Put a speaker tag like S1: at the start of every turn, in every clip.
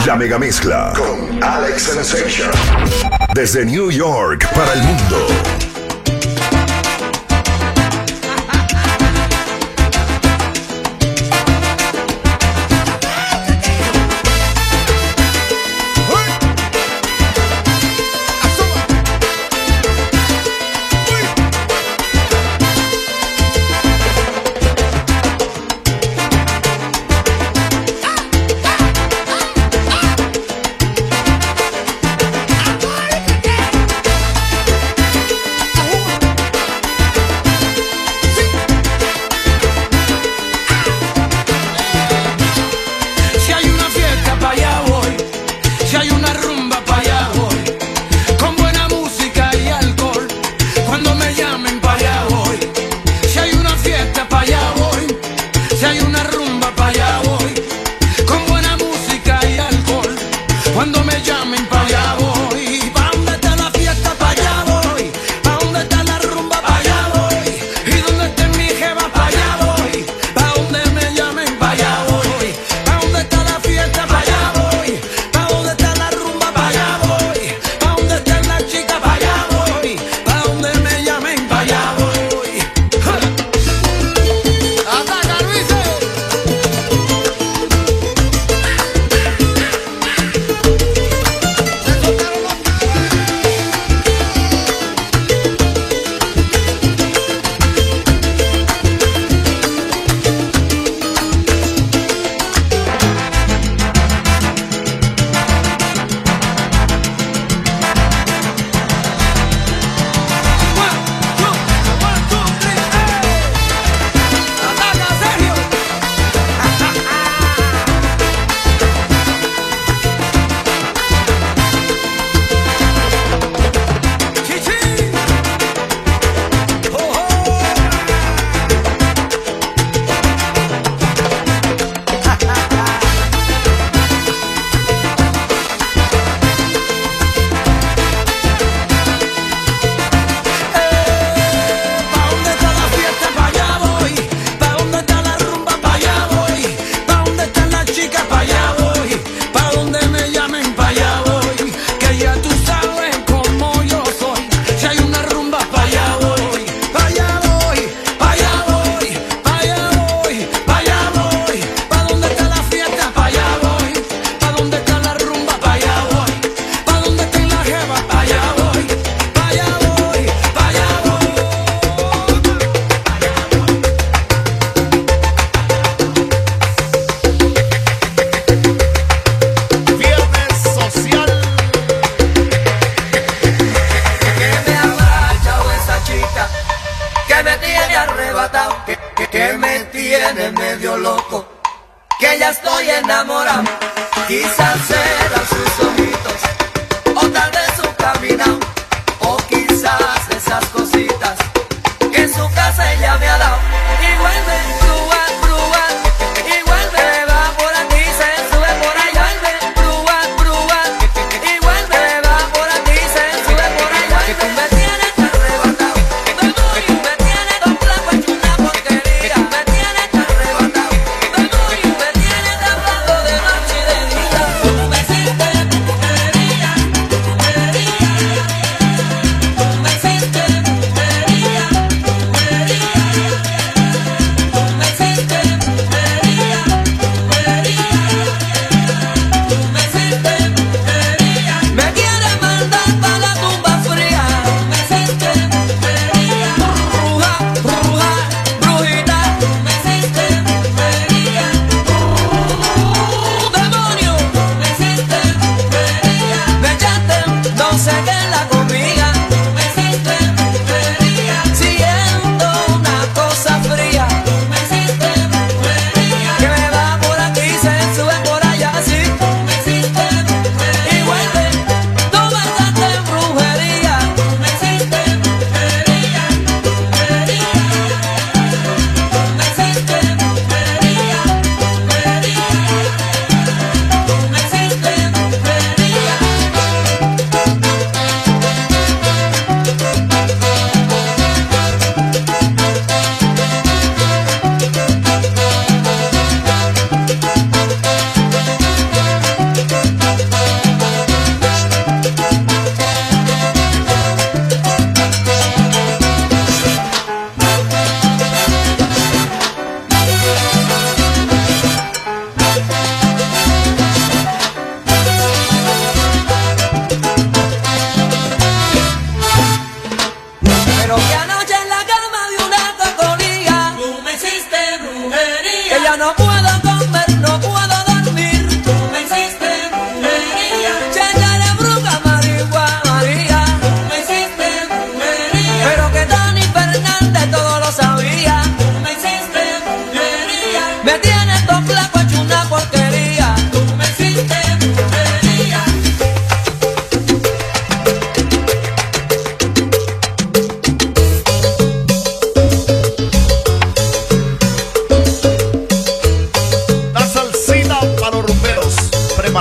S1: La Megamezcla con Alex Sensation. Desde New York para el mundo.
S2: Que me tiene medio loco, que ya estoy enamorado. Quizás serán sus ojitos, o tal vez su caminado, o quizás esas cositas que en su casa ella me ha dado. Y vuelve, brúa, brúa, y vuelve, va por aquí, se sube por allá. Vuelve, brúa, brúa, y vuelve, va por aquí, se sube por allá. Que tú me tienes arrebatado, y tú me tienes dos flacos hecho una porquería. Que tú me tienes arrebatado, y tú me tienes hablando de noche y de día. Tú me hiciste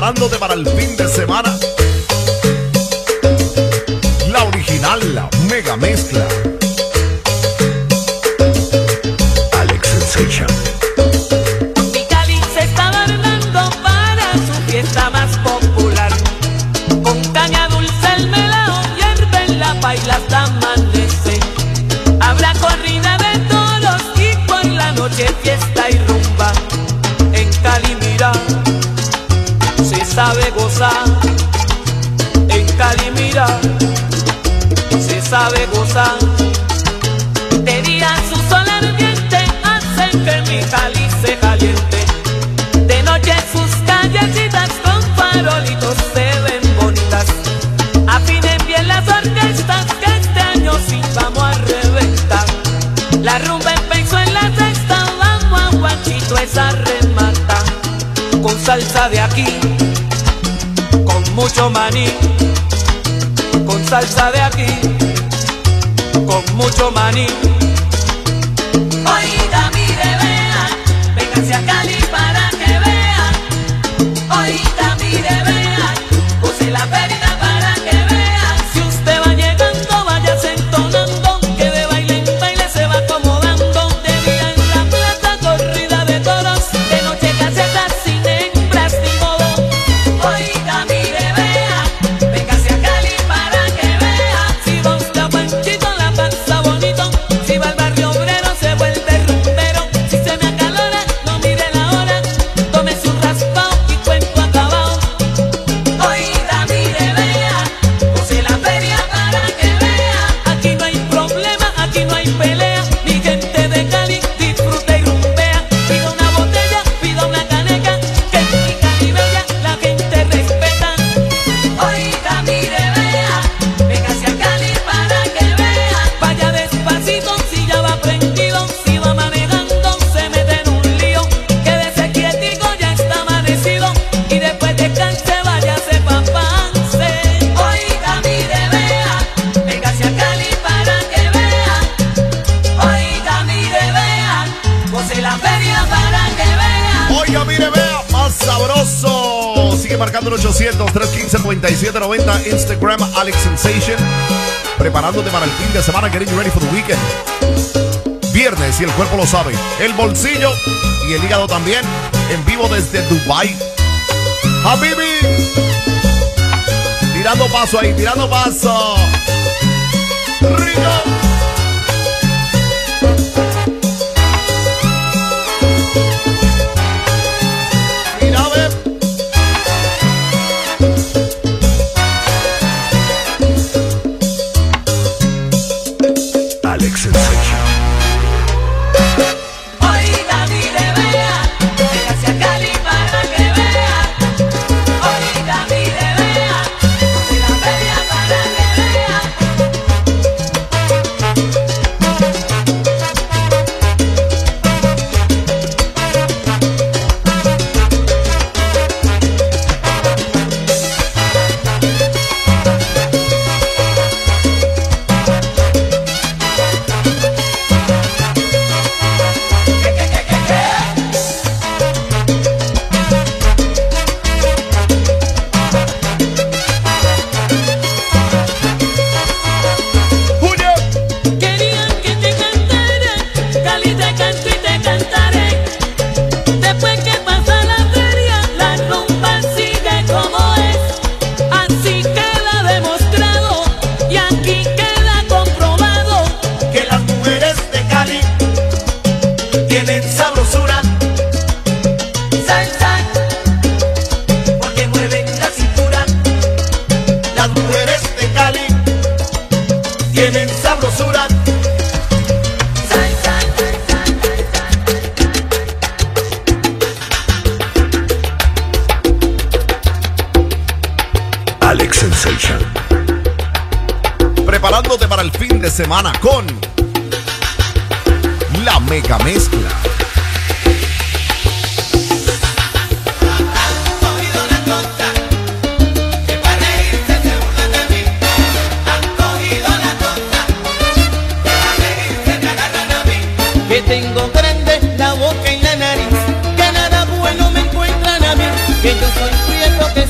S1: preparándote para el fin de semana. La original, la mega mezcla. Alex Sensation.
S3: Mi Cali se está adornando para su fiesta más popular. Con caña dulce el melao hierve en la paila hasta amanecer. Habrá corrida de toros y por la noche fiesta y rumba. En Cali mira, se sabe gozar. En Cali mira, se sabe gozar. De día su sol ardiente hace que mi Cali se caliente. De noche sus callecitas con farolitos se ven bonitas. Afinen bien las orquestas que este año sí vamos a reventar. La rumba empezó en la sexta, vamos a Guachito esa remata. Con salsa de aquí, con mucho maní. Con salsa de aquí, con mucho maní. Oiga, mire, vea, véngase a Cali para que vea. Oiga, mire, vea, use la perina para que vea. Si usted va llegando, váyase entonando, que de baile en baile se va acomodando. De día en la plaza, corrida de toros, de noche casetas sin hembras ni modo. Oiga, mire, vea, véngase a Cali para que vea. Si va usted a Panchito, la pasa bonito. Si va al barrio obrero, se vuelve rumbero. Si se me acalora, no mire la hora. Tómese un raspao y cuento acabado. Oiga, mire, vea, use la feria para que vea. Aquí no hay problema, aquí no hay pelea. Mi gente de Cali disfruta y rumbea. Pida una botella, pida una caneca, que en mi Cali bella la gente respeta. Oiga, mire, vea, véngase a Cali para que vea. Vaya despacito si ya va prendido. Si va manejando se mete en un lío. Quédese quietico, ya está amanecido. Y después descanse, váyase pa' Pance. Oiga, mire, vea, véngase a Cali para que vea. Oiga, mire, vea, goce la feria para que vea.
S1: Oiga, mire, vea, más sabroso. Sigue marcando el 800-315-9790. Instagram, Alex Sensation. Preparándote para el fin de semana. Getting you ready for the weekend. Viernes, y el cuerpo lo sabe. El bolsillo y el hígado también. En vivo desde Dubai. Habibi. Tirando paso ahí, tirando paso. Rico. Mira, ve. Alex Sensation.
S3: Oiga, mire, vea, véngase a Cali para que vea. Oiga, mire, vea, goce la feria para que vea. Querían que te cantara, Cali te canto y te cantaré. Después que pasa la feria, la rumba sigue como es. Así queda demostrado y aquí queda comprobado
S2: Que las mujeres de Cali tienen sabrosura,
S3: salsa,
S2: porque mueven la cintura. Las mujeres de Cali tienen sabrosura.
S3: salsa.
S1: Alex Sensation. Preparándote para el fin de semana con la mega mezcla.
S2: Cogido la tonta, que para reírse se burlan de mí. Han cogido la tonta, que para reírse me agarran a mí.
S3: Que tengo grande la boca y la nariz, que nada bueno me encuentran a mí. Que yo soy prieto, que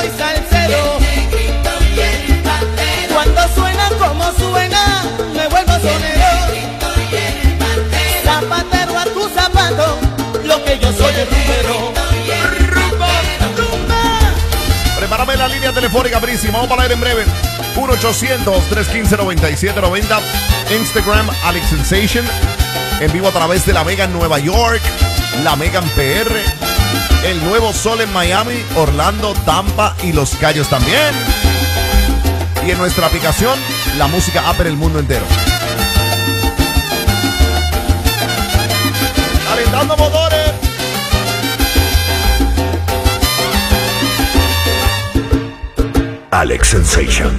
S4: soy salsero. Cuando suena como suena, me vuelvo sonero. Zapatero a tu zapato, lo que yo soy es rumbero.
S1: Prepárame la línea telefónica, Brisi. Vamos para ir en breve. 1-800-315-9790. Instagram, Alex Sensation. En vivo a través de La Mega en Nueva York, La Mega en PR, El Nuevo Sol en Miami, Orlando, Tampa y Los Cayos también. Y en nuestra aplicación, la música app en el mundo entero. Calentando motores.
S5: Alex Sensation.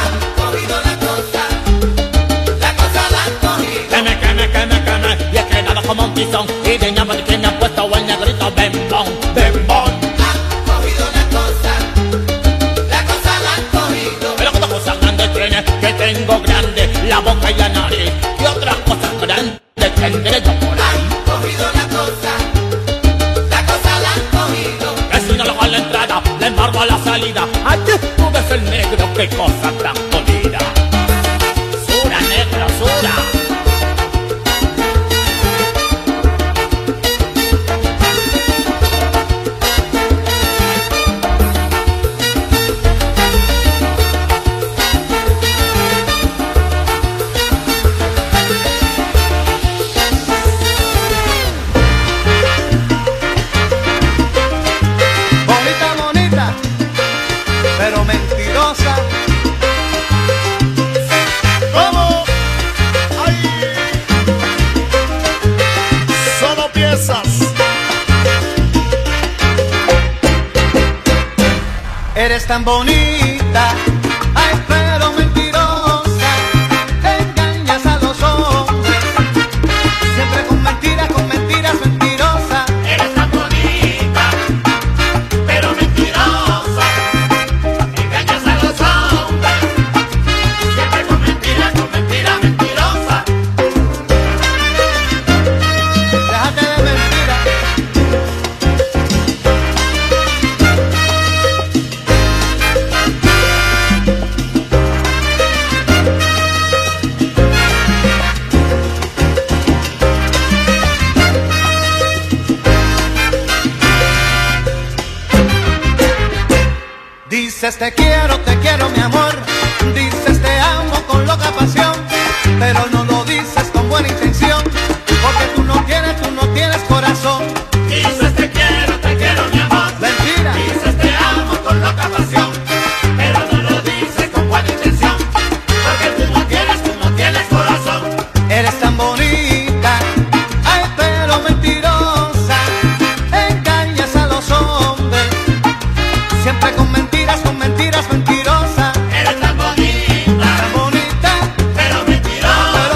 S4: Y he quedado como un tizón. Y de ñapa de quien me ha puesto el negrito bembón, bembón.
S2: Han cogido la cosa la han cogido.
S4: Pero otra cosa grande tiene, que tengo grande la boca y la nariz. Y otra cosa grande tendré yo por ahí.
S2: Han cogido la cosa la han cogido.
S4: Que si no le hago a la entrada, le embargo a la salida. Allí tú ves el negro, qué cosa tan jodida. Sura, negro, sura.
S6: Pero mentirosa.
S1: ¿Cómo? ¡Ay! Solo piezas.
S6: Eres tan bonita, ay, pero mentirosa. Engañas a los hombres, siempre con mentiras, mentirosa.
S4: Eres tan bonita, pero mentirosa. Engañas a los hombres, siempre con mentiras, mentirosa.
S6: Déjate de mentiras. Dices te quiero mi amor. Dices te amo con loca pasión, pero no lo dices con buena intención, porque tú no tienes corazón.
S4: Dices te quiero mi amor.
S6: Mentira.
S4: Dices te amo con loca pasión, pero no lo dices con buena intención, porque tú no tienes corazón.
S6: Eres tan bonita, ay, pero mentirosa. Engañas a los hombres, siempre con mentiras, mentirosa.
S4: Eres tan bonita,
S6: Tan bonita,
S4: pero mentirosa.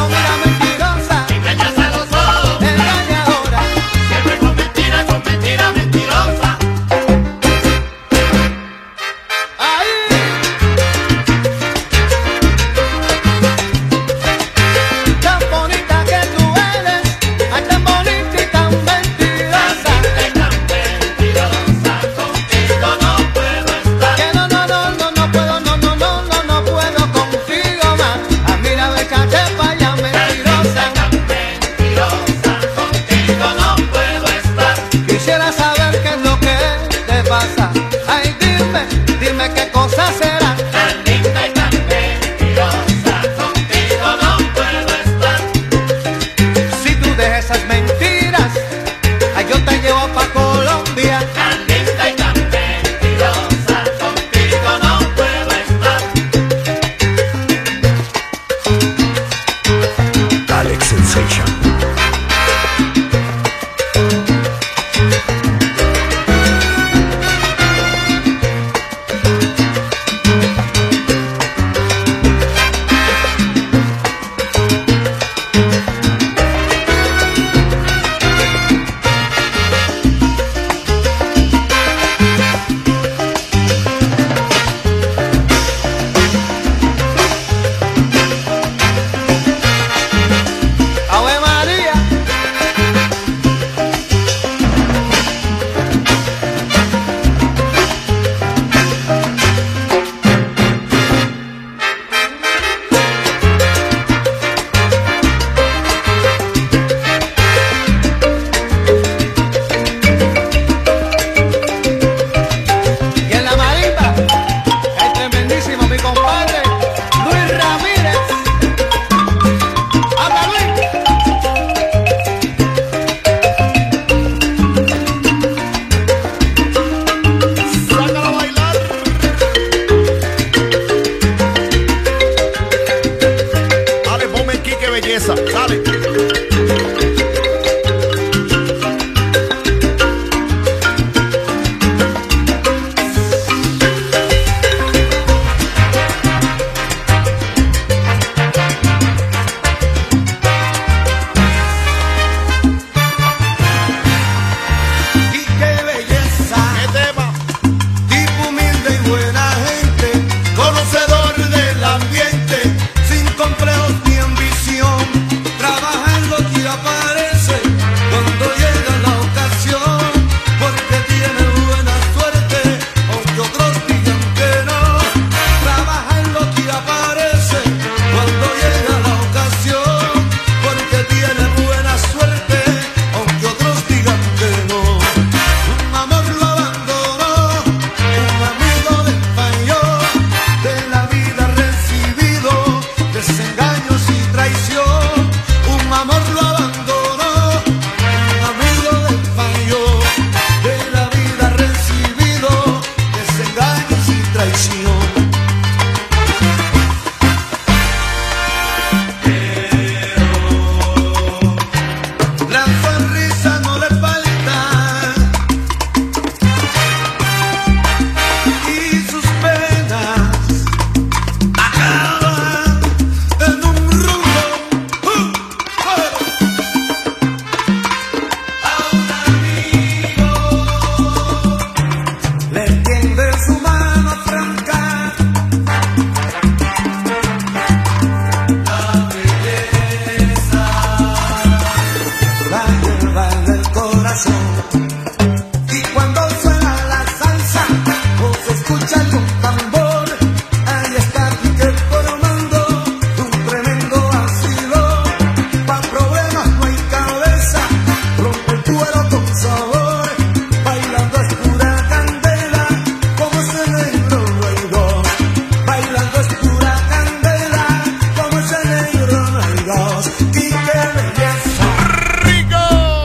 S2: corazón. Y cuando suena la salsa o se escucha el tambor, ahí está Quique formando un tremendo vacilón. Pa' problemas no hay cabeza, rompe el cuero con sabor. Bailando es pura candela, como ese negro no hay dos. Bailando es pura candela, como ese negro no hay dos. Quique belleza.
S1: ¡Rico!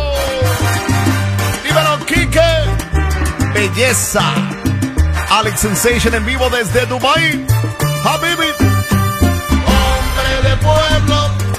S1: Dímelo, Quique. Belleza. Alex Sensation en vivo desde Dubai. Habibi. Hombre de pueblo.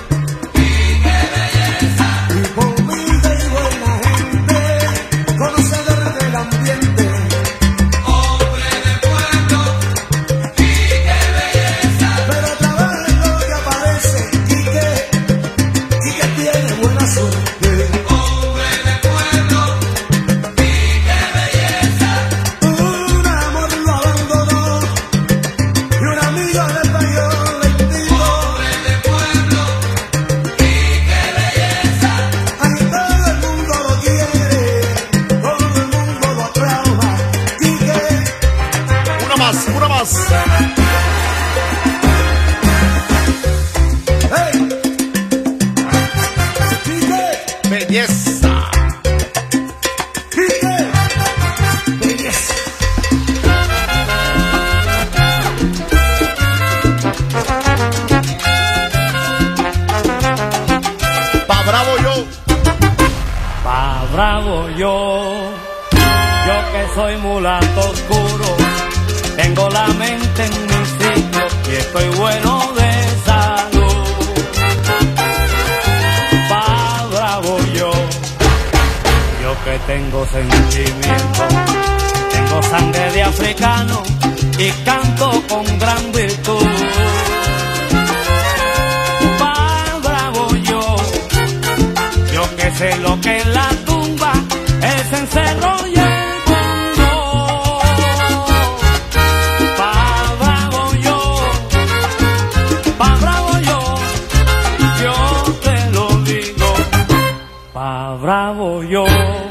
S2: Tipo humilde y buena gente, conocedor del ambiente. Hombre de pueblo, Quique belleza. Pero trabaja en lo que aparece, Quique tiene buena suerte. Hombre de pueblo, Quique belleza. Un amor lo abandonó y un amigo le falló lentito. Hombre de pueblo, Quique belleza. Ahí todo el mundo lo quiere, todo el mundo lo aclama. Quique,
S1: Una más, una más.
S2: hey, Quique,
S1: Belleza.
S2: Quique, belleza.
S1: Pa' bravo yo.
S4: Pa' bravo yo que soy mulato oscuro, tengo la mente en mi sitio y estoy bueno de salud. Pa' bravo yo que tengo sentimiento, tengo sangre de africano y canto con gran virtud. Pa' bravo yo que sé lo que es la tumba, el cencerro y el mundo. Pa' bravo yo te lo digo. Pa' bravo yo.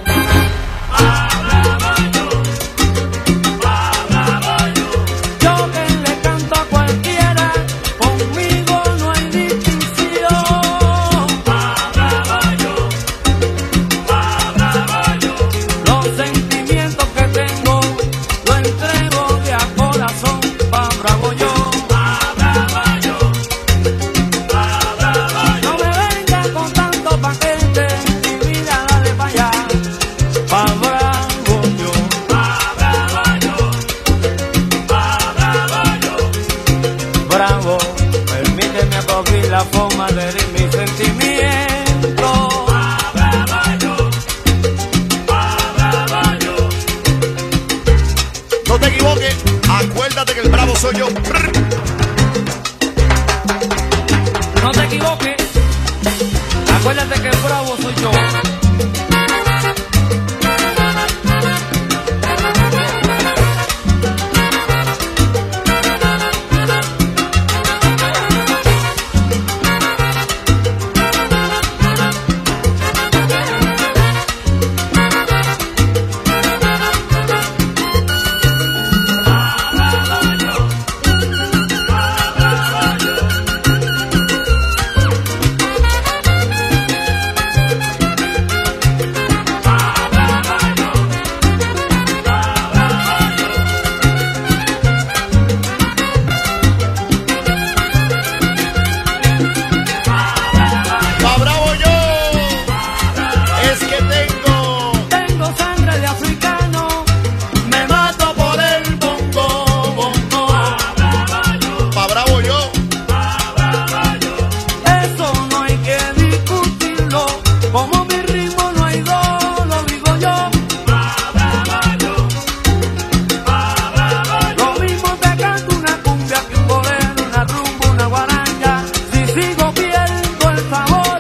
S4: Yo que le canto a cualquiera, conmigo no hay distinción. Pa' bravo yo. Los sentimientos que tengo lo entrego de a corazón. Pa' bravo yo. No me venga con tanto paquete, mi vida dale pa' allá. Pa' bravo yo. Bravo, permíteme abrir la forma de herir mis sentimientos.
S1: No te equivoques, acuérdate que el bravo soy yo.
S4: No te equivoques, acuérdate que el bravo soy yo.
S1: Pa' bravo yo. Es que
S4: Tengo sangre de africano, me mato por el bongo, bongo.
S1: pa' bravo yo.
S4: Eso no hay que discutirlo, como mi ritmo no hay dos, lo digo yo. Lo mismo te canto una cumbia que un bolero, una rumba, una guaranga, si sigo viendo el sabor.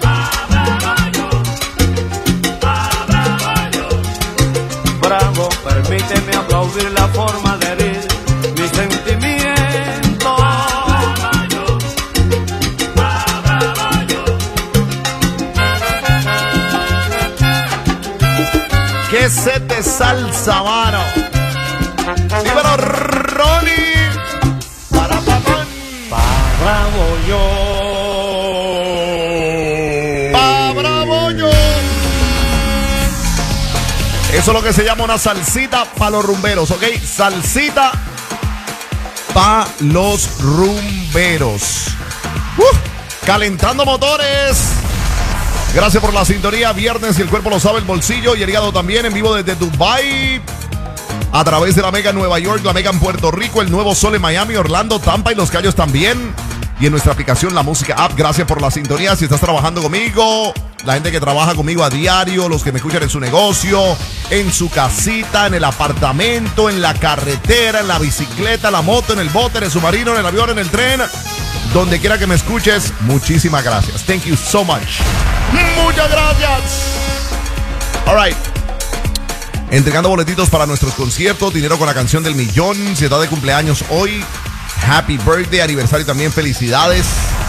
S4: Bravo, permíteme aplaudir la forma de herir mi sentimiento.
S1: ¿Qué set de salsa, mano? Dímelo, Ronnie. Para papón.
S4: Pa' bravo yo.
S1: Pa' bravo yo. Eso es lo que se llama una salsita para los rumberos, ¿ok? Salsita para los rumberos. Calentando motores. Gracias por la sintonía. Viernes y el cuerpo lo sabe, el bolsillo y el hígado también. En vivo desde Dubai, a través de la Mega en Nueva York, la Mega en Puerto Rico, el Nuevo Sol en Miami, Orlando, Tampa y Los Cayos también. Y en nuestra aplicación La Música App. Gracias por la sintonía. Si estás trabajando conmigo, la gente que trabaja conmigo a diario, los que me escuchan en su negocio, en su casita, en el apartamento, en la carretera, en la bicicleta, la moto, en el bote, en el submarino, en el avión, en el tren, donde quiera que me escuches, muchísimas gracias. Thank you so much. Muchas gracias. All right. Entregando boletitos para nuestros conciertos, dinero con la canción del millón. Si estás de cumpleaños hoy, happy birthday, aniversario también, felicidades.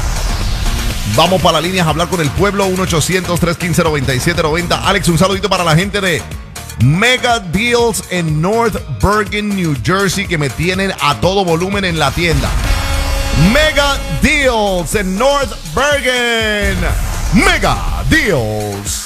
S1: Vamos para las líneas a hablar con el pueblo, 1-800-315-9790. Alex, un saludito para la gente de Mega Deals en North Bergen, New Jersey, que me tienen a todo volumen en la tienda. Mega Deals en North Bergen. Mega Deals.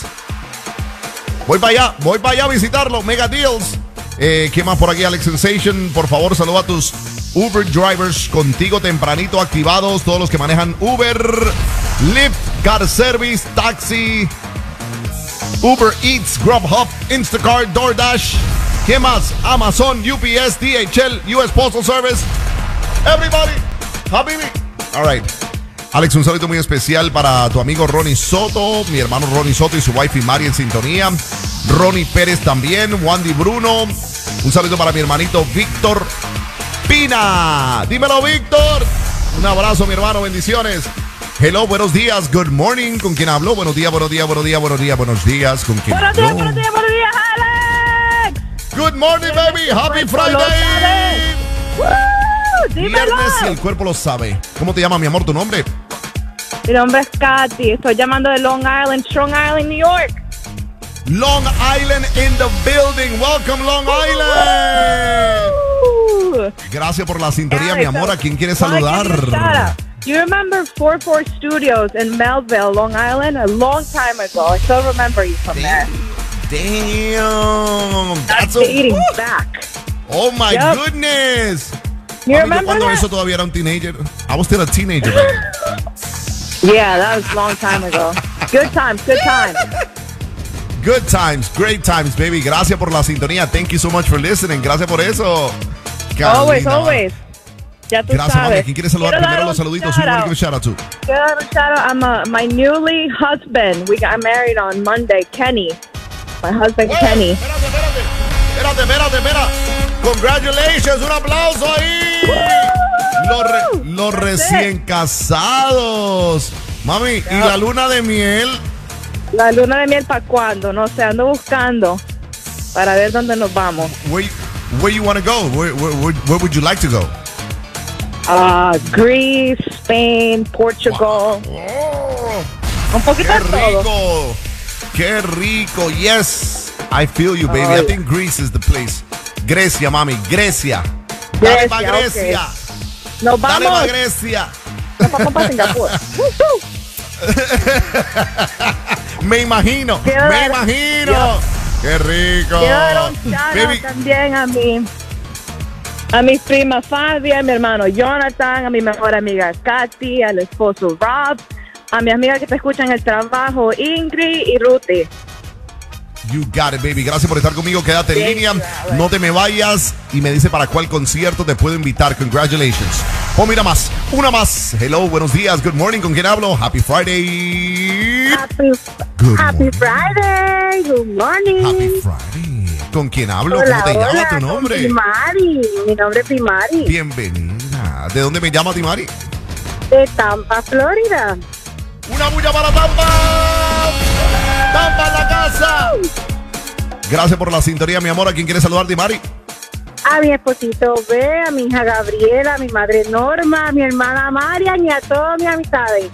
S1: Voy para allá a visitarlo. Mega Deals. ¿Qué más por aquí, Alex Sensation? Por favor, saluda a tus Uber drivers contigo tempranito activados. Todos los que manejan Uber, Lyft, Car Service, Taxi, Uber Eats, Grubhub, Instacart, DoorDash. ¿Qué más? Amazon, UPS, DHL, US Postal Service. Everybody. Habibi. All right. Alex, un saludo muy especial para tu amigo Ronnie Soto, mi hermano Ronnie Soto y su wife y Mari en sintonía. Ronnie Pérez también, Wandy Bruno. Un saludo para mi hermanito Víctor Pina. Dímelo, Víctor. Un abrazo, mi hermano, bendiciones. Hello, buenos días, good morning. ¿Con quién hablo? Buenos días, buenos días, buenos días, buenos días, buenos días. ¿Con quién hablo?
S5: Buenos días, Alex.
S1: Good morning, baby. Happy Friday. Viernes y el cuerpo lo sabe. ¿Cómo te llama, mi amor, tu nombre?
S5: Mi nombre es Katy. Estoy llamando de Long Island, Strong Island, New York.
S1: Long Island in the building. Welcome, Long Island. Gracias por la sintonía, mi amor. ¿A quién quieres saludar?
S5: Do you remember 44 Studios in Melville, Long Island? A long time ago. I still remember you from there.
S1: Damn.
S5: That's dating back.
S1: Oh, my goodness.
S5: You remember
S1: cuando
S5: that?
S1: eso todavía era un teenager. I was still a teenager.
S5: Yeah, that was a long time ago. Good times, good times.
S1: Good times, great times, baby. Gracias por la sintonía. Thank you so much for listening. Gracias por eso.
S5: Always,
S1: Carolina.
S5: always. Ya tú
S1: Gracias,
S5: sabes.
S1: mami. ¿Quién quiere saludar primero los saluditos? Who you want to give a shout out to?
S5: Quiero dar un shout out a my newly husband. We got married on Monday, Kenny. My husband, Kenny.
S1: Espérate. Congratulations, un aplauso ahí. Los recién casados. Mami, ¿y la luna de miel?
S5: La luna de miel, ¿para cuándo? No sé, ando buscando para ver dónde nos vamos.
S1: Where you want to go? Where would you like to go?
S5: Greece, Spain, Portugal.
S1: Wow.
S5: Un poquito
S1: ¡Qué
S5: de todo.
S1: rico! ¡Qué rico! Yes, I feel you, baby. I think Greece is the place. Grecia, mami, Grecia. Dale pa' Grecia.
S5: Okay. Nos vamos.
S1: Dale pa' Grecia.
S5: Nos vamos para Singapur.
S1: Me imagino. ¡Qué rico!
S5: Quiero dar un shout out también a mi prima Fabia, a mi hermano Jonathan, a mi mejor amiga Katy, al esposo Rob, a mi amiga que te escucha en el trabajo, Ingrid y Ruthie.
S1: You got it, baby. Gracias por estar conmigo. Quédate en línea. No te me vayas. Y me dice para cuál concierto te puedo invitar. Congratulations. Oh, mira más. Una más. Hello, buenos días. Good morning. ¿Con quién hablo? Happy Friday.
S5: Happy Friday. Good morning.
S1: Happy Friday. ¿Con quién hablo?
S5: Hola,
S1: ¿Cómo te
S5: hola,
S1: llama tu nombre?
S5: Timari. Mi nombre es Timari.
S1: Bienvenida. ¿De dónde me llama Timari?
S5: De Tampa, Florida.
S1: ¡Una bulla para Tampa! ¡Tampa en la casa! Gracias por la sintonía, mi amor. ¿A quién quieres saludar, Timari?
S5: A mi esposito B, a mi hija Gabriela, a mi madre Norma, a mi hermana Marian y a todas mis amistades.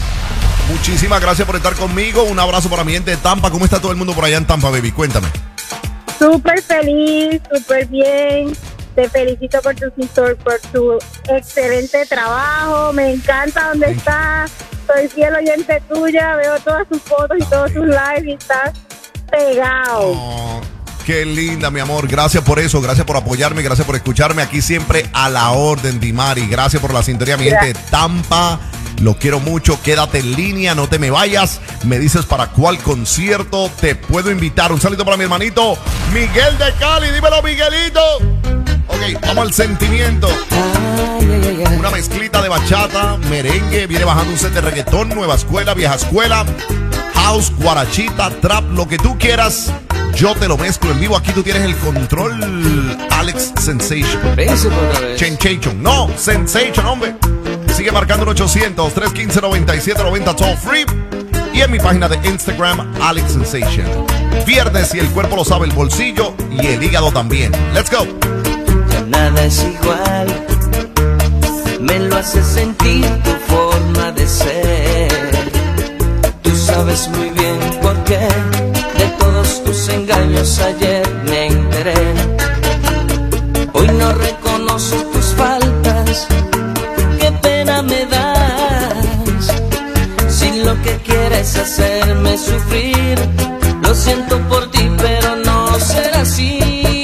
S1: Muchísimas gracias por estar conmigo. Un abrazo para mi gente de Tampa. ¿Cómo está todo el mundo por allá en Tampa, baby? Cuéntame.
S5: Súper feliz, súper bien. Te felicito por tu excelente trabajo. Me encanta donde estás. Soy fiel oyente tuya. Veo todas tus fotos y todos tus lives y estás pegado.
S1: Oh, qué linda, mi amor. Gracias por eso. Gracias por apoyarme. Gracias por escucharme. Aquí siempre a la orden, Dimari. Gracias por la sintonía, mi gente de Tampa. Los quiero mucho. Quédate en línea. No te me vayas. Me dices para cuál concierto te puedo invitar. Un saludo para mi hermanito Miguel de Cali. Dímelo, Miguelito. Ok, vamos al sentimiento. Una mezclita de bachata, merengue, viene bajando un set de reggaetón, nueva escuela, vieja escuela, house, guarachita, trap, lo que tú quieras. Yo te lo mezclo en vivo. Aquí tú tienes el control, Alex Sensation. Sensation, no, Sensation, hombre. Sigue marcando el 800-315-9790 toll free. Y en mi página de Instagram, Alex Sensation. Viernes, y el cuerpo lo sabe, el bolsillo y el hígado también. Let's go.
S2: Nada es igual, me lo hace sentir tu forma de ser. Tú sabes muy bien por qué de todos tus engaños ayer me enteré. Hoy no reconozco tus faltas, qué pena me das. Si lo que quieres hacerme sufrir, lo siento por ti, pero no será así.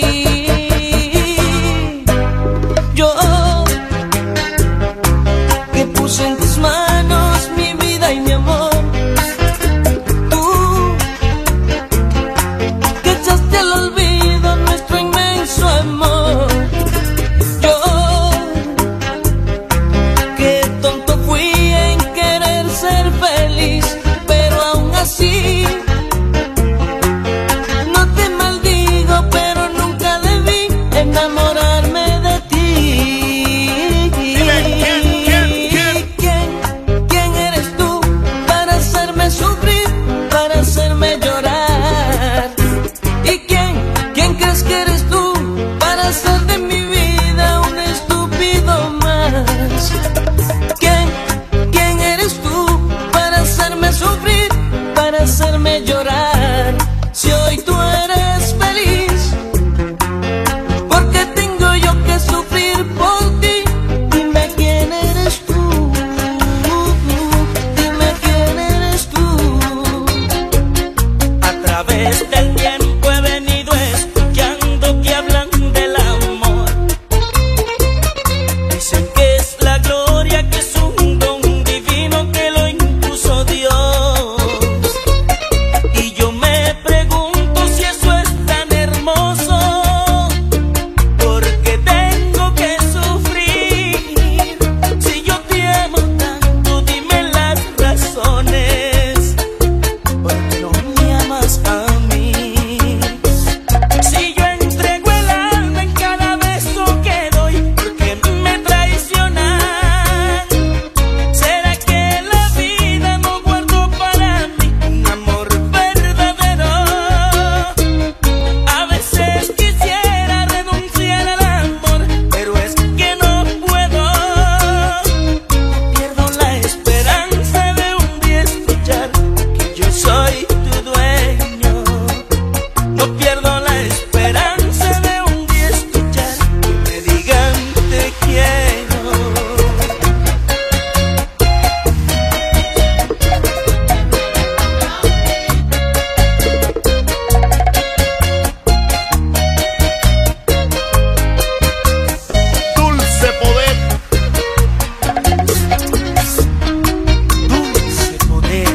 S2: En tus manos mi vida y mi amor, tú que echaste al olvido nuestro inmenso amor. Yo, qué tonto fui en querer ser feliz, pero aún así no te maldigo, pero nunca debí enamorarme de ti. Sufrir para hacerme llorar. ¿Y quién crees que eres tú para hacer de mi vida un estúpido más? ¿Quién eres tú para hacerme sufrir, para hacerme llorar? Si hoy tú eres feliz, ¿por qué tengo yo que sufrir por ti? Dime quién eres tú. A través del tiempo he venido escuchando que hablan del amor. Dicen que es la gloria, que es un don divino que lo impuso Dios. Y yo me pregunto si eso es tan hermoso, ¿por qué tengo que sufrir? Si yo te amo tanto, dime las razones. ¿Por qué no me amas a mí? Si yo entrego el alma en cada beso que doy, ¿por qué me traicionan? ¿Será que la vida no guardó para mí un amor verdadero? A veces quisiera renunciar al amor, pero es que no puedo. Pierdo la esperanza de un día escuchar que yo soy tu dueño. No pierdo la esperanza de un día escuchar que me digan te quiero.
S1: Dulce poder.
S2: Dulce poder.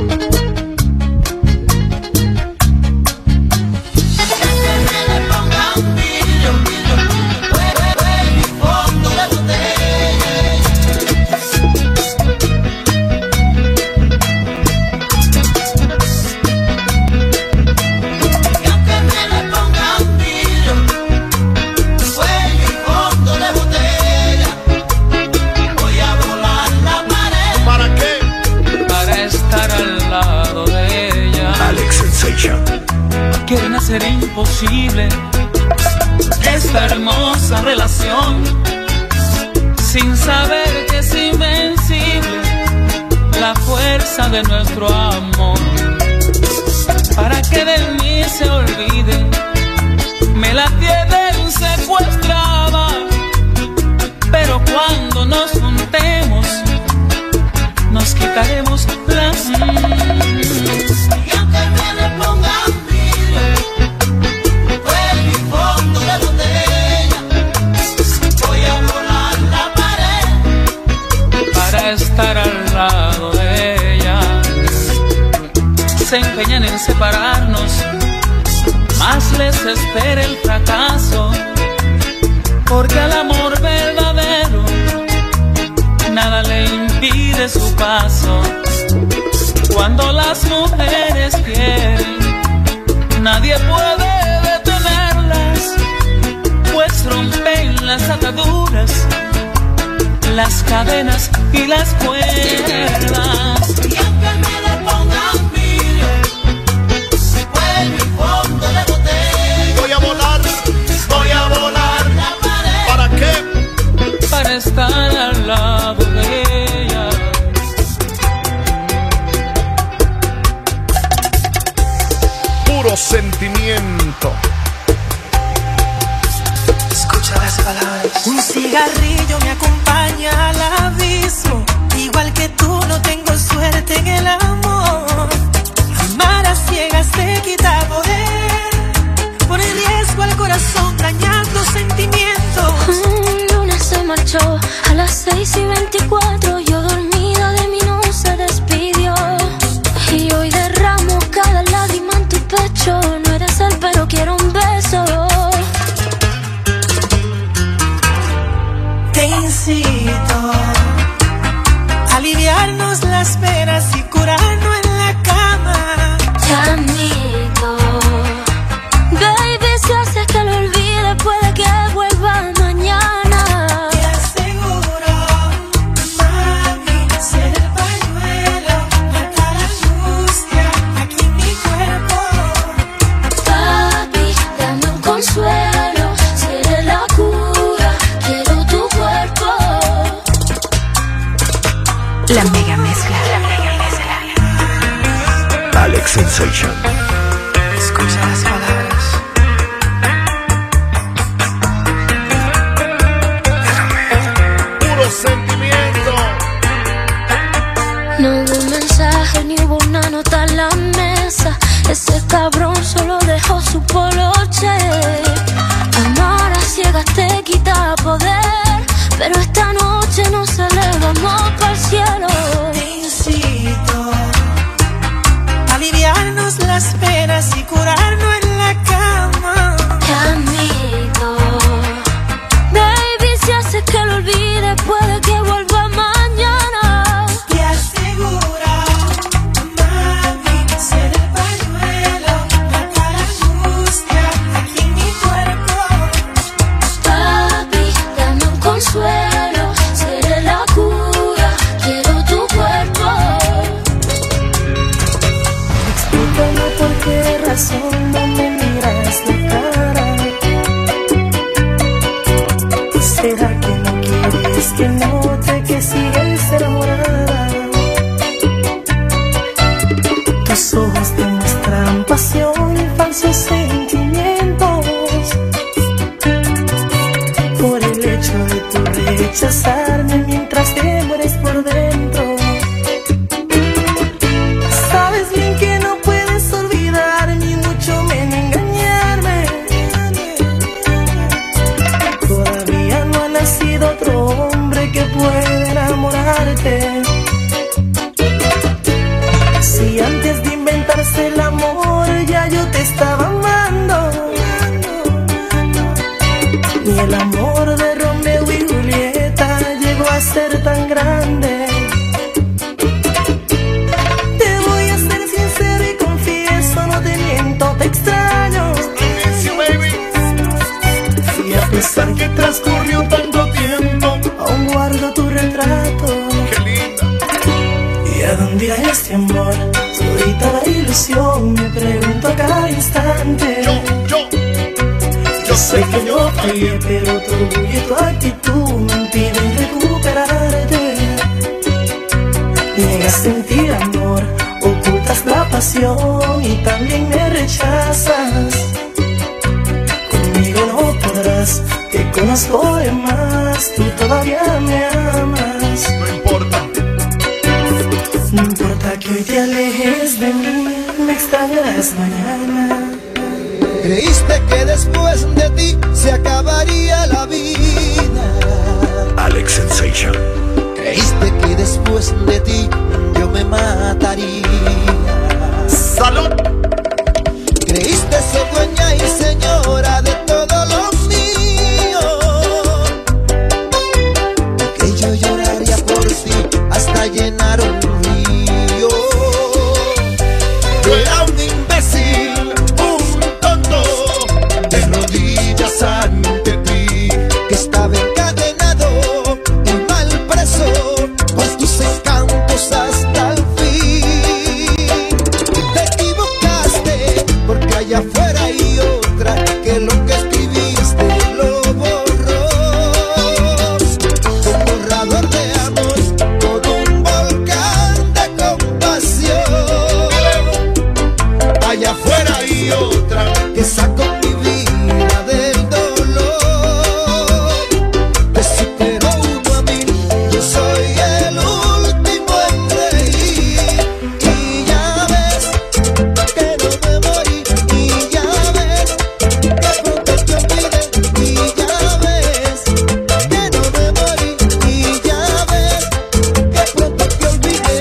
S1: ¿Para qué?
S7: Para estar al lado de ella.
S1: Alex Sensation.
S7: Quieren hacer imposible esta hermosa relación, sin saber que es invencible la fuerza de nuestro amor. Para que de mí se olviden quieren separarnos, más les espera el fracaso, porque al amor verdadero nada le impide su paso. Cuando las mujeres quieren, nadie puede detenerlas, pues rompen las ataduras, las cadenas y las cuerdas.
S3: Y aunque me le pongan miles, se fue en mi fondo de botella.
S1: Voy a volar, voy a volar.
S3: La pared.
S1: ¿Para qué?
S7: Para estar al lado de ella.
S1: Puro sentimiento.
S6: Escucha las palabras.
S8: Un cigarrillo me acompaña al abismo. Igual que tú no tengo suerte en el amor. Amar a ciegas te quita poder. Pone en riesgo al corazón, dañar los sentimientos.
S9: Un lunes se marchó a las 6:24. Yo dormida de mí no se despidió. Y hoy derramo cada lágrima en tu pecho. No eres él pero quiero un beso.
S8: Te incito a aliviarnos las penas y curarnos en la cama.
S9: Te admito, baby, si haces que lo olvide puede que vuelva mañana.
S8: Te aseguro, mami, ser el pañuelo, matar la angustia aquí en mi cuerpo.
S9: Papi, dame un consuelo, seré la cura, quiero tu cuerpo.
S8: La mega mezcla.
S1: Alex Sensation.
S6: Escucha las palabras.
S1: Puro sentimiento.
S9: No hubo un mensaje ni hubo una nota en la mesa. Ese cabrón solo dejó su poloche. Amar a ciegas te quita poder, pero esta noche nos elevamos para el cielo.
S8: Te incito a aliviarnos las penas y curarnos en la cama.
S9: Te admito, baby, si haces que lo olvide puede que vuelva mañana.
S8: Te aseguro, mami, ser el pañuelo, matar la angustia aquí en mi cuerpo.
S9: Papi, dame un consuelo, seré la cura, quiero tu cuerpo.
S8: Explícame por qué razón no me miras la cara. ¿Será que no quieres que note que sigues enamorada? Tus ojos demuestran pasión y falsos sentimientos. Por el hecho de tu rechazarme mientras te mueres por dentro. Sabes bien que no puedes olvidarme ni mucho menos engañarme. Todavía no ha nacido otro hombre que pueda enamorarte. Si antes de inventarse el amor ya yo te estaba amando, ni el amor de Romeo y Julieta llegó a ser tan grande. Te voy a ser sincero y confieso, no te miento, te extraño. Y a pesar que transcurrió tanto tiempo, aún guardo tu retrato.
S1: Qué linda.
S8: ¿Y a dónde irá este amor? Ahorita la ilusión, me pregunto a cada instante. Yo sé que yo fallé, pero tu orgullo y tu actitud me impiden recuperarte. Niegas sentir amor, ocultas la pasión y también me rechazas. Conmigo no podrás, te conozco de más, tú todavía me amas.
S1: No importa.
S8: No importa que hoy te alejes de mí, me extrañarás mañana.
S6: Creíste que después de ti se acabaría la vida.
S1: Alex Sensation.
S6: Creíste que después de ti yo me mataría.
S1: Salud.
S10: Creíste ser dueña y señora de todo lo mío, que yo lloraría por ti hasta llenar un río. Yo era un imbécil, un tonto, de rodillas ante ti, que estaba encadenado y mal preso por tus encantos hasta el fin. Te equivocaste porque allá afuera hay otra que lo que escribiste lo borró. Un borrador de amor con un volcán de compasión. Allá afuera hay otra que sacó mi vida del dolor. Te superó uno a mí, yo soy el último en reír. Y ya ves que no me morí, y ya ves que pronto te olvidé, y ya ves que no me morí, y ya ves que pronto te olvidé.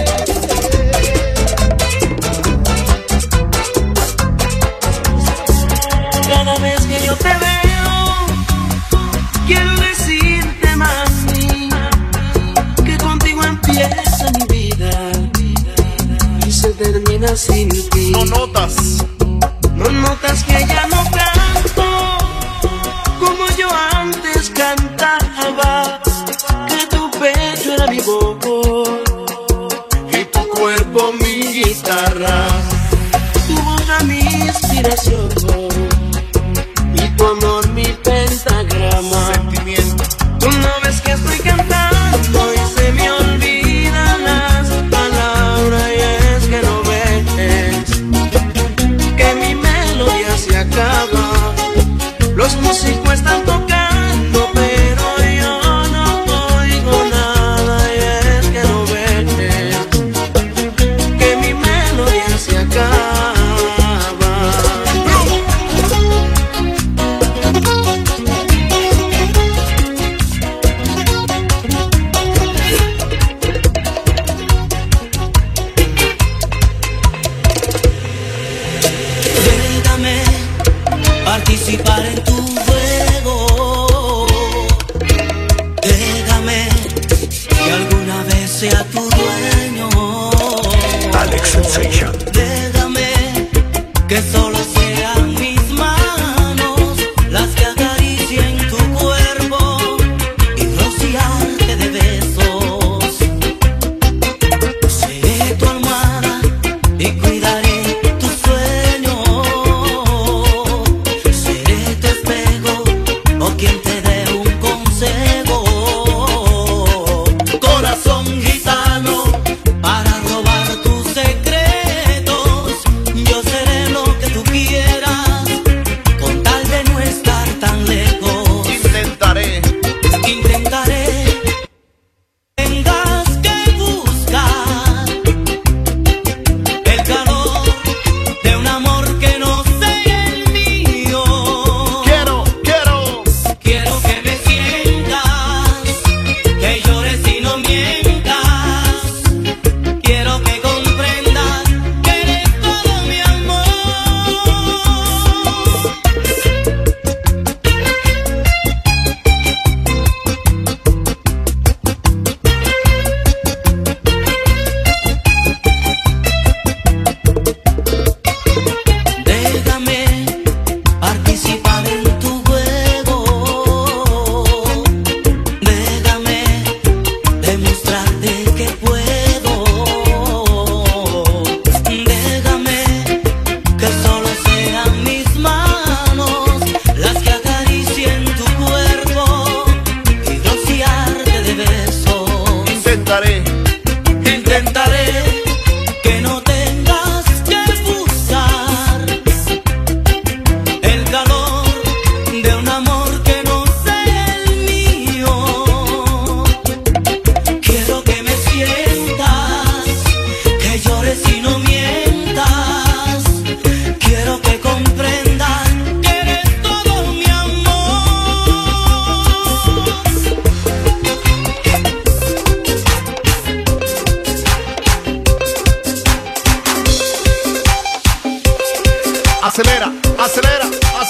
S11: Cada vez que yo te veo, quiero decirte, mami, que contigo empieza mi vida y se termina sin ti.
S1: No notas.
S11: No notas que ya no canto como yo antes cantaba, que tu pecho era mi voz y tu cuerpo mi guitarra, tu boca mi inspiración y tu amor mi pentagrama.
S1: Sentimiento.
S11: Tú no ves que estoy cantando y se me olvidan las palabras, y es que no ves que mi melodía se acaba. Los músicos están tocando, pero yo no oigo nada, y es que no ves que mi melodía se acaba.
S2: Déjame participar en tu juego. Déjame que alguna vez sea tu dueño.
S1: Alex Sensation.
S2: Déjame que solo sean mis manos las que acaricien tu cuerpo y rociarte de besos. Seré tu almohada y cuidaré tus sueños. Seré tu espejo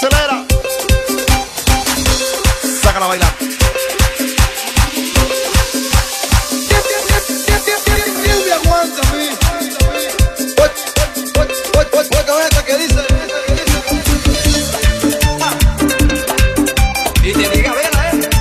S1: acelera. Sácala a bailar.
S10: Silvia, aguántame. ¿Qué dice?
S2: Y te diga, vela,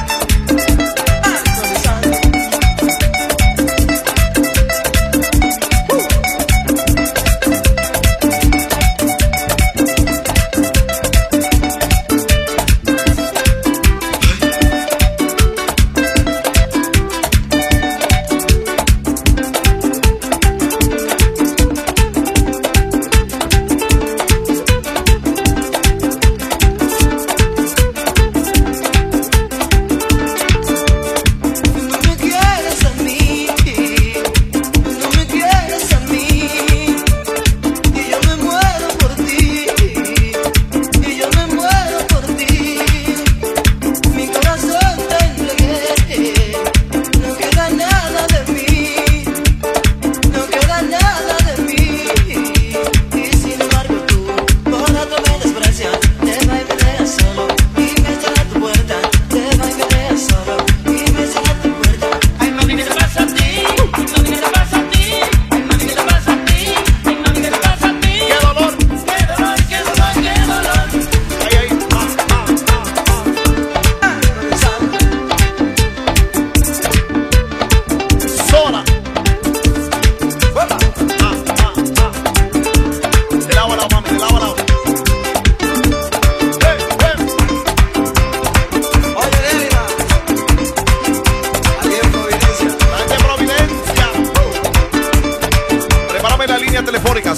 S1: telefónicas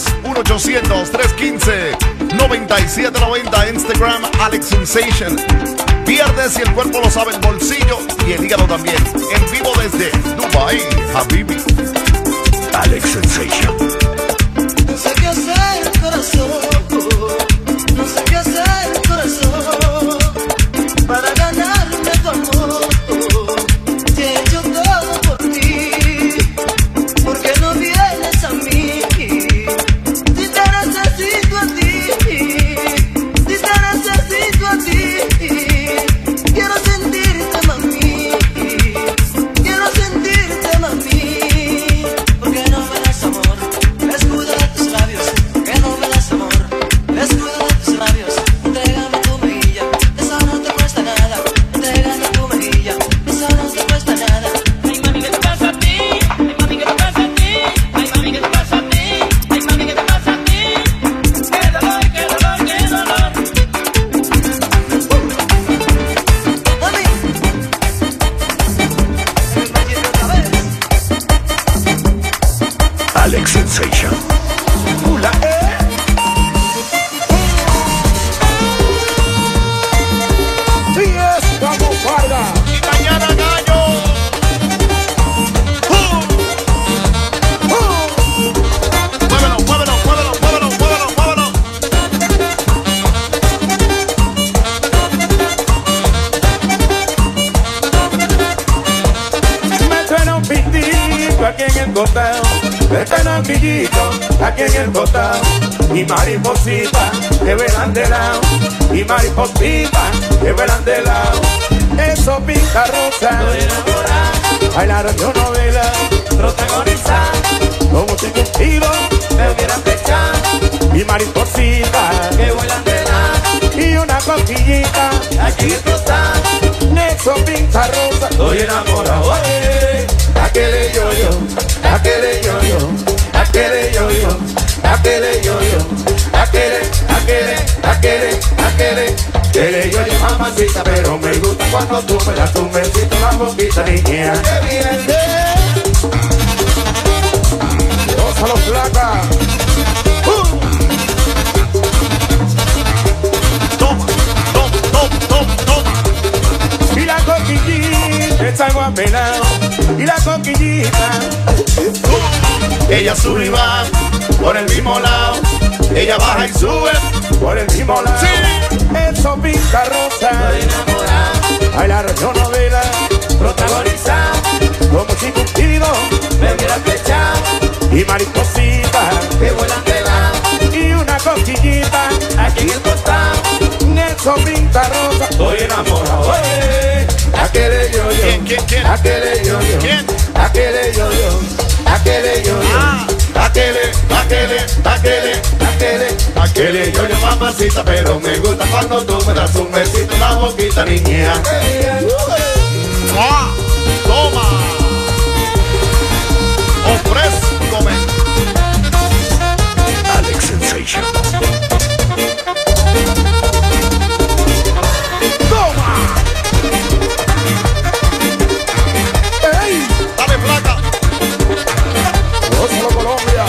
S1: 1-800-315-9790. Instagram Alex Sensation. Viernes, y el cuerpo lo sabe, el bolsillo y el hígado también. En vivo desde Dubai, Habibi. Alex Sensation.
S2: No sé qué hacer, corazón. No sé qué hacer, corazón, para ganarme tu amor. Te he hecho todo por ti. ¿Por qué no vienes a mí? Si te necesito a ti. Si te necesito a ti. Quiero sentirte, mami. Quiero sentirte, mami. ¿Por qué no me das amor? Escudo de tus labios. Que no me das amor. Escudo de tus labios. Entrégame tu mejilla. Eso no te cuesta nada. Entrégame tu mejilla. Eso no te cuesta nada. Ay, mami, ¿qué te pasa a ti? Ay, mami, ¿qué te pasa a ti? Ay, mami, ¿qué te pasa a ti? Ay, mami, ¿qué te pasa a ti? Qué dolor, qué dolor, qué dolor. Mami, imagínate otra vez.
S1: Alex Sensation. Y mañana gallo. Muévelo, muévelo, muévelo, muévelo, muévelo, muévelo.
S12: Me suena un pitito aquí en el costado. Me suena un pitito aquí en el costado. Y maripositas que vuelan de lado. Y maripositas que vuelan de lado. Eso pinta rosa. Estoy enamorada. Bailaron yo novela. Protagonizar. Como si contigo me hubiera flechado. Y maripositas que vuelan de lado. Y una cosquillita aquí en el costado. Eso pinta rosa. Estoy enamorado. Aquele yo-yo, aquele yo-yo, aquele yo-yo, aquele yo-yo, aquele yo-yo, mamacita, pero me gusta cuando tú me das un besito en la boquita, niña. Gózalo, flaca.
S1: Toma, toma, toma, toma, toma.
S12: Y la coquillita está guapelado. Y la coquillita,
S1: ella sube y baja por el mismo lado. Ella baja y sube
S12: por el mismo lado.
S1: Sí.
S12: Eso pinta rosa. Estoy enamorado. Bailaron yo novela. Protagonizar. Como si contigo me hubiera flechado. Y maripositas que vuelan de lado. Y una cosquillita aquí en el costado. sombrita rosa, estoy enamorado. Aquele yo-yo, aquele yo-yo, aquele yo-yo, aquele yo-yo, aquele yo-yo, mamacita, pero me gusta cuando tú me das un besito en la boquita, niña.
S1: Toma. Ofrézcome. Alex Sensation. Toma.
S12: ¡Ey!
S1: Dale, placa.
S12: Oslo, Colombia.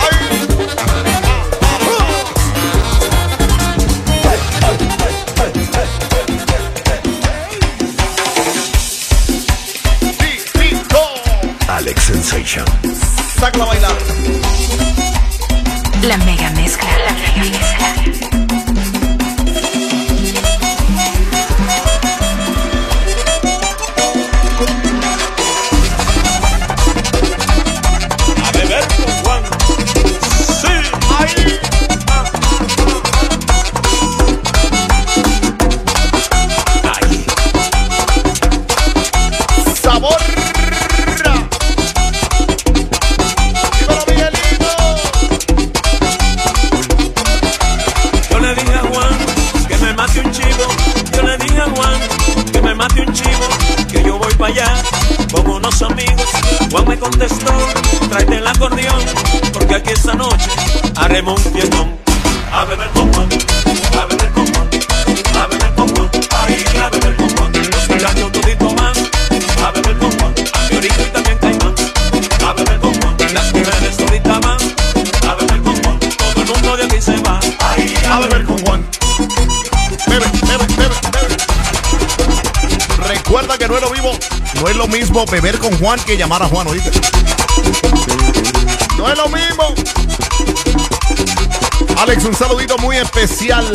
S1: Alex Sensation. Sácala a bailar.
S13: La mega mezcla. La mega mezcla.
S12: A beber con Juan. Sí.
S1: Ahí.
S12: Ay.
S1: Sabor.
S11: Yo le dije a Juan que me mate un chivo. Yo le dije a Juan que me mate un chivo, que yo voy para allá con unos amigos. Juan me contestó, tráete el acordeón, porque aquí esta noche haremos un fiestón. A beber con Juan, a beber con Juan, a beber con Juan, ahí a beber con Juan. Los muchachos toditos van a beber con Juan, a mi orito y también Caimán. A beber con Juan, las mujeres toditas van a beber con Juan. Todo el mundo de aquí se va ahí
S1: A beber con Juan. Bebe, bebe, bebe, bebe. Recuerda que no es lo mismo beber con Juan que llamar a Juan, ¿oíste? No es lo mismo. Alex, un saludito muy especial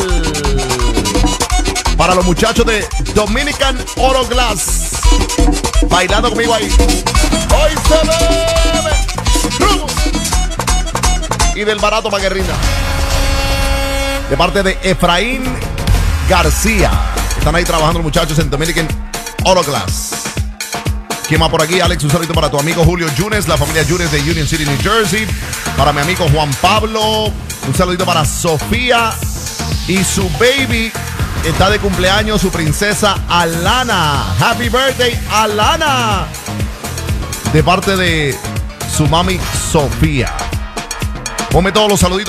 S1: para los muchachos de Dominican Auto Glass. Bailando conmigo ahí. Hoy se bebe. ¡Rumbo! Y del barato para que rinda. De parte de Efraín García. Están ahí trabajando los muchachos en Dominican Auto Glass. ¿Quién más por aquí? Alex, un saludito para tu amigo Julio Yunes, la familia Yunes de Union City, New Jersey. Para mi amigo Juan Pablo. Un saludito para Sofía y su baby. Está de cumpleaños su princesa Alana. Happy birthday, Alana. De parte de su mami Sofía. Ponme todos los saluditos.